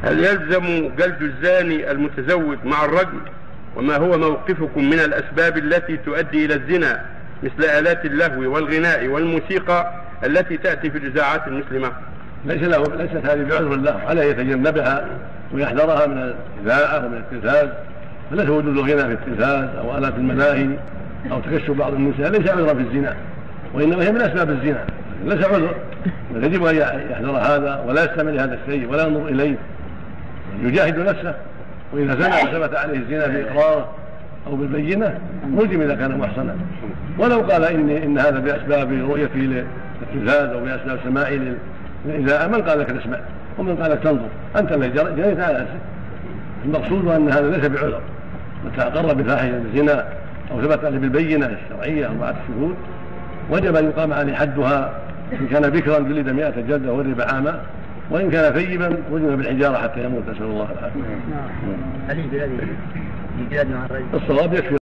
هل يلزم جلد الزاني المتزوج مع الرجم؟ وما هو موقفكم من الأسباب التي تؤدي إلى الزنا مثل آلات اللهو والغناء والموسيقى التي تأتي في الإذاعات المسلمة؟ ليست هذه بعذر له، عليه يتجنبها ويحذرها من الإذاعة ومن التلفاز. فليس وجود الغناء في التلفاز أو آلات الملاهي أو تكشف بعض النساء ليس عذرا في الزنا، وإنما هي من أسباب الزنا، ليس عذر. يجب أن يحذر هذا ولا يستمع لهذا الشيء ولا ينظر إليه، يجاهد نفسه. وإذا زنى وثبت عليه الزنا بإقراره أو بالبينة رجم إذا كان محصنا. ولو قال إن هذا بأسباب رؤيته للتلفاز أو بأسباب سماعه للإذاعة، من قال لك تسمع ومن قال لك تنظر؟ أنت الذي جنيت على نفسك. المقصود أن هذا ليس بعذر. متى أقر بفاحشة الزنا أو ثبت عليه بالبينة الشرعية أو بعد الشهود وجب أن يقام عليه حدها. إن كان بكرا جلد 100 جلدة وضرب عاما، وإن كان ثيبا رجم بالحجارة حتى يموت، نسأل الله العافية. هل الجلاد مع الرجل؟ الصواب يكفي.